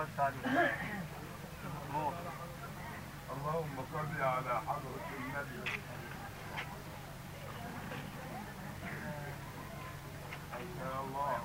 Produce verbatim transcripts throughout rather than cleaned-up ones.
اللهم صل على حضرة النبي. يا الله.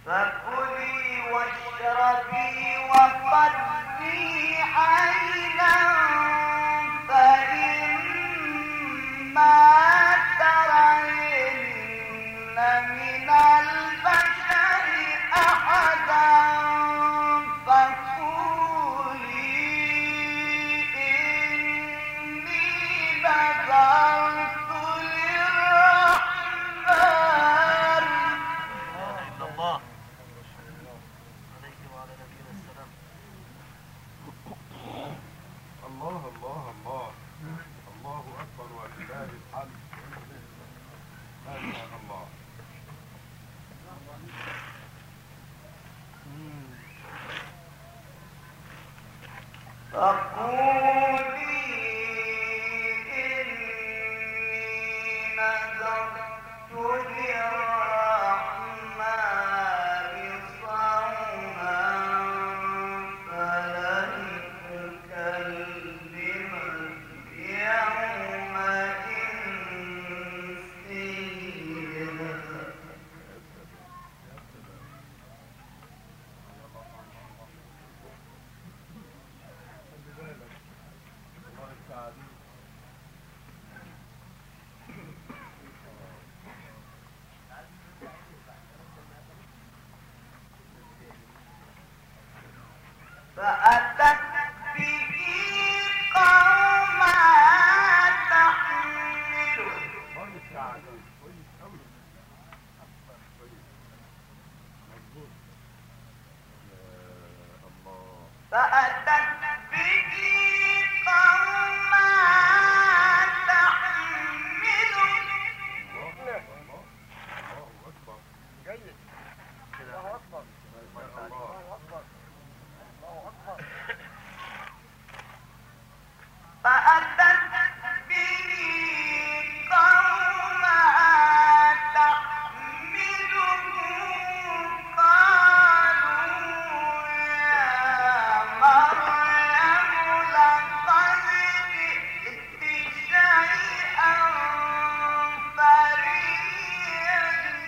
فكلي واشربي وقضي عينا فإما ترين من البشر أحدا فقولي إني نذرت للرحمن. الله عليك وعلى نبينا السلام. الله الله الله الله أكبر ولله الحمد. ما شاء الله. فقولي إني نذرت للرحمن صوما فلن أكلم اليوم إنسيا. الله السعادة. فأتت به قوما تحمله الله السعادة. كويس أوي. كويس. مظبوط. يا الله. فأتت به قوما تحمله. الله الله الله أكبر. جيد. الله أكبر. ما شاء الله. الله أكبر. الله أكبر. فأتت به قوما تحمله قالوا يا مريم لقد جئت شيئا فريا.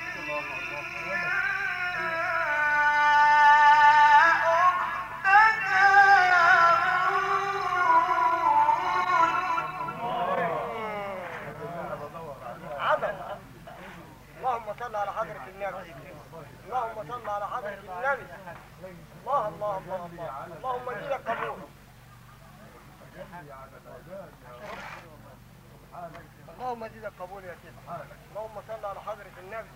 اللهم صل على حضرة النبي. اللهم صل على حضرة النبي. الله الله الله الله. اللهم لنا قبول. جني على الأذان يا رب. سبحانك. اللهم لنا قبول يا سيدي. سبحانك. اللهم صل على حضرة النبي.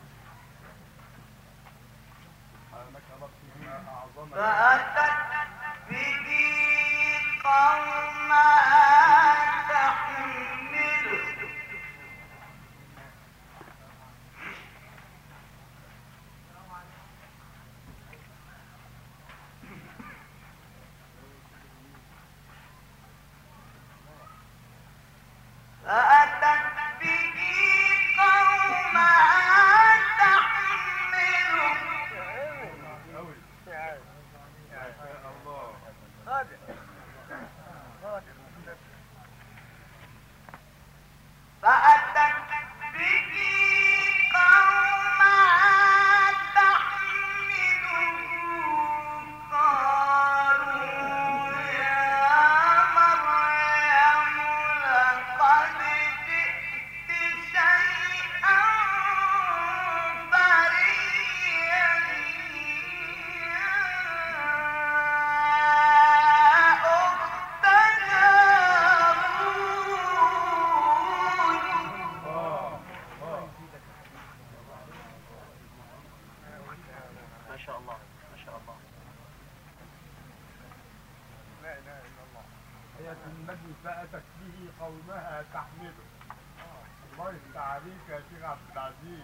سبحانك ربنا أعظم. فأتت به قوما تحمله فأتت به قوما تحمله أوي. تعال. ما شاء الله. هذا. هذا. فأتت به قوما تحمله قالوا يا مريم لقد جئت شيئا فريا. أخت هارون. ما شاء الله. ما شاء الله. لا إله إلا الله. آية النبي فأتت به قومها تحمله. الله يفتح عليك يا شيخ عبد العزيز.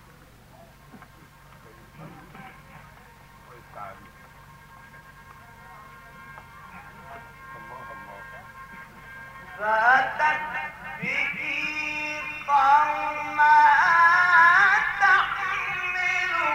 الله يفتح عليك. الله الله. فأتت به قوما تحمله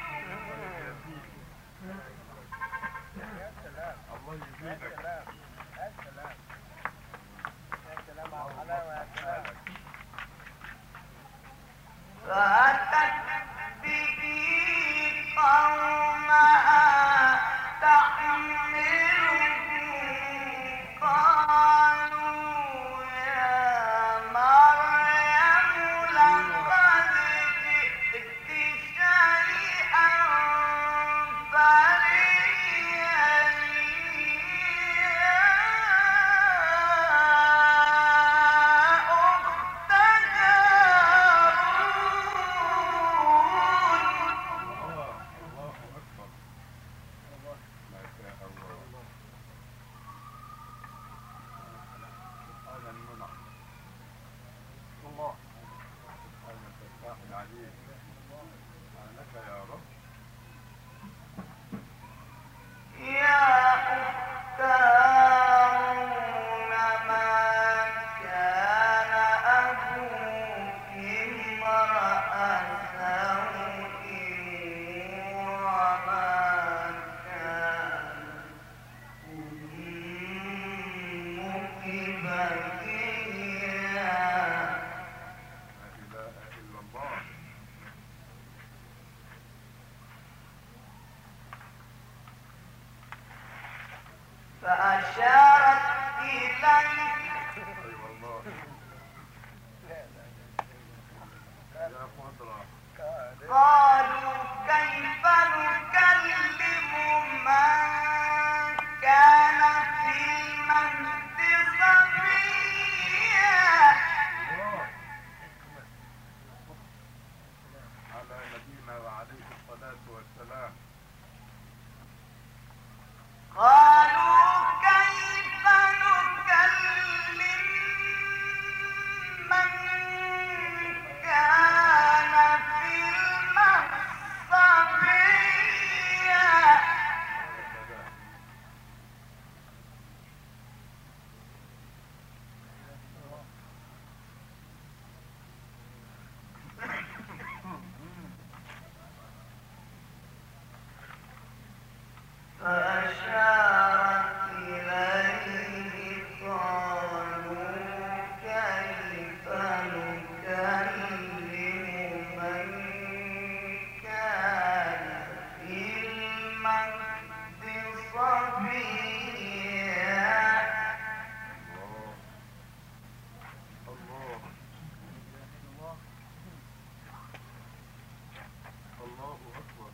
الله يزيدك. يا سلام. يا سلام على الحلاوة يا سلام. فأتت به فأشارت إليه اي والله يا خضرة قالوا كيف نكلم من كان في المهد صبيا على نبينا وعليه الصلاة والسلام. قالوا كيف نكلم من كان في المهد صبيا فأشارت إليه قالوا كيف نكلم من كان في المهد صبيا الله الله أكبر.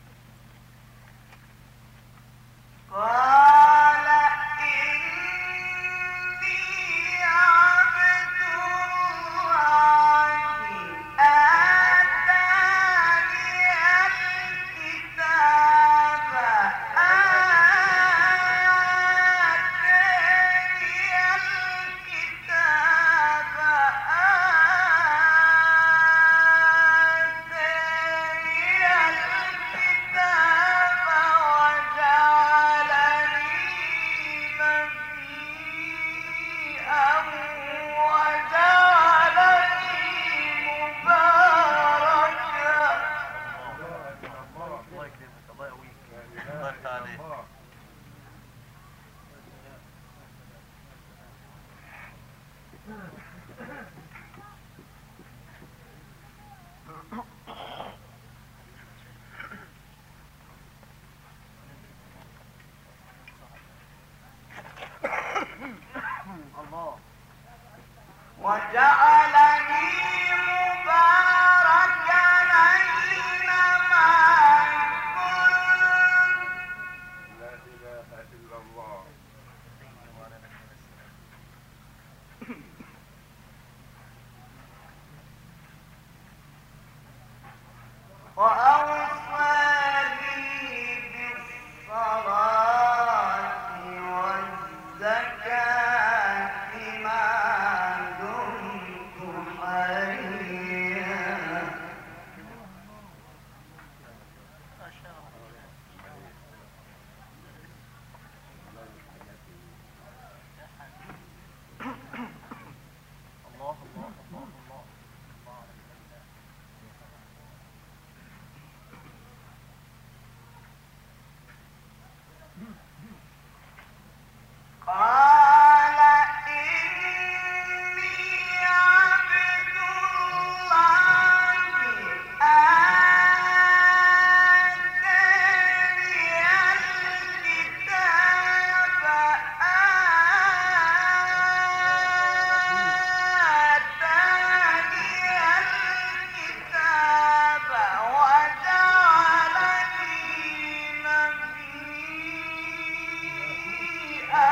قال إني عبد الله آتاني الكتاب آتاني الكتاب آتاني الكتاب وجعلني نبيا وجعلني مباركا الله الله الله يكرمك، الله يقويك، لا الله إله يفتح إلا عليك. الله. الله وجعلني مباركا أينما كنت لا إله إلا الله. وأوصاني بالصلاة والزكاة ما دمت حيا ما شاء الله. الله الله الله الله الله على النبي. قال إني عبد الله آتاني الكتاب آتاني الكتاب وجعلني نبيا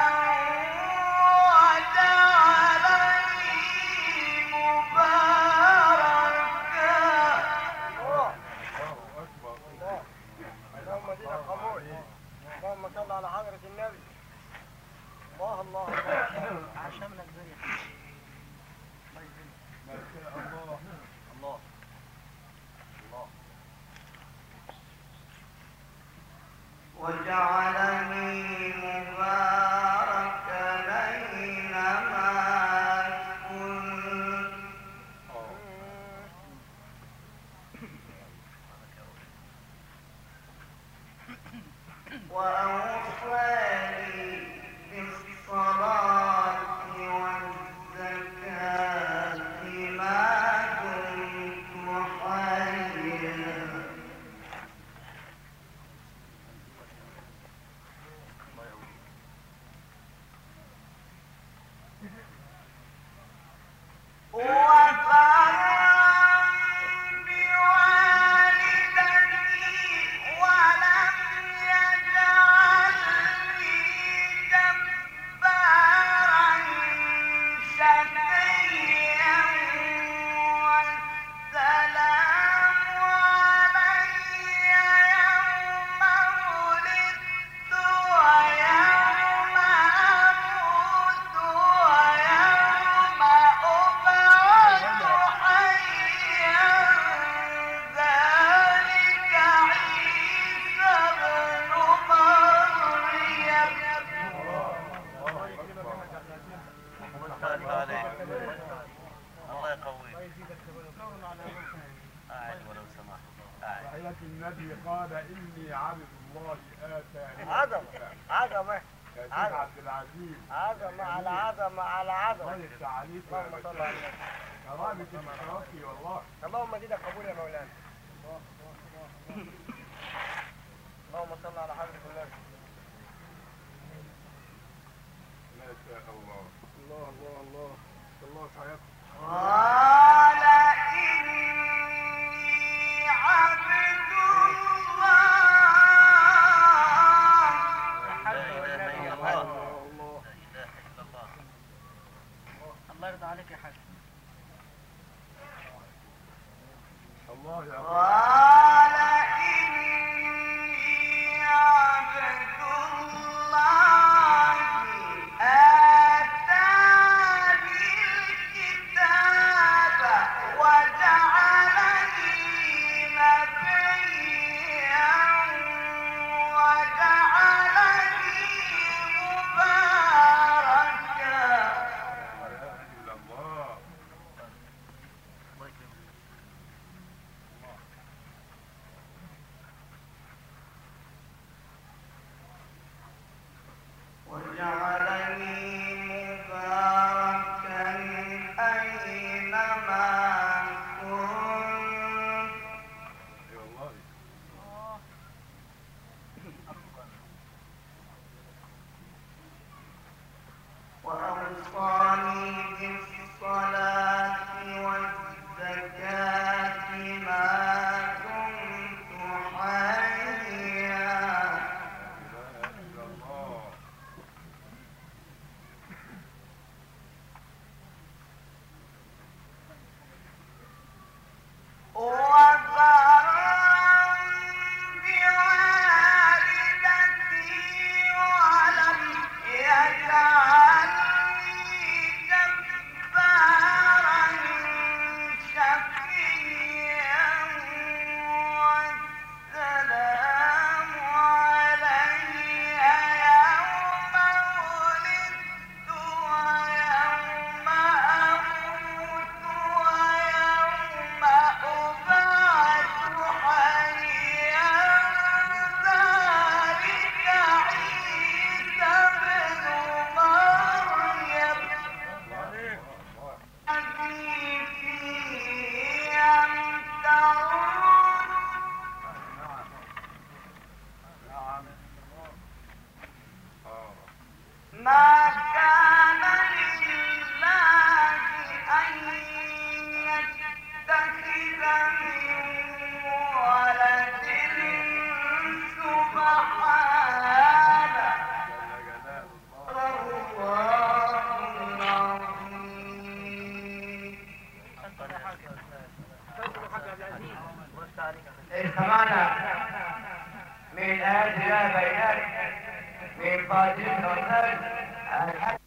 وجعلني مباركا الله الله أكبر. الله اللهم دينك قبول. اللهم صل على حضرة النبي. الله الله الله عشان من الدنيا. الله يكرمك. ما شاء الله. الله الله وجعلني مباركا أينما كنت وأوصاني بالصلاة والزكاة ما دمت حيا الله يقويك. قال إني عبد الله آتاني عظمة الكتاب. عظمة يا شيخ عظمة. عبد العزيز عظمة على عظمة على عظمة. الله يفتح عليك يا اللهم صل على النبي. كرامة المتوفي والله. اللهم زدك قبول يا مولانا. اللهم صل على حضرة النبي. ما شاء الله. الله الله الله الله سعيد. قال إني عبد الله. لا إله إلا الله. الله لا إله إلا الله. الله يرضى عليك يا حاج. الله يا الله. قال إني عبد الله آتاني الكتاب وجعلني نبيا وجعلني مباركا. لا إله إلا الله. الله يكرمك. وجعلني مباركا أينما كنت أي والله. وأوصاني بالصلاة والزكاة ما دمت حيا. لا إله إلا الله. وبرا بوالدتي ولم يجعلني جبارا شقيا. والسلام علي يوم ولدت ويوم أموت ويوم أبعث حيا. ذلك عيسى ابن مريم الذي فيه يمترون. نعم. نعم. آه. ما كان لله أن يتخذ من ولد سبحانه. جل جلال الله. الله العظيم. أنت يا حاج. فضل حاج عبد العزيز. وسع عليك. استمعنا من آيات الله بينات من فاتحة الناس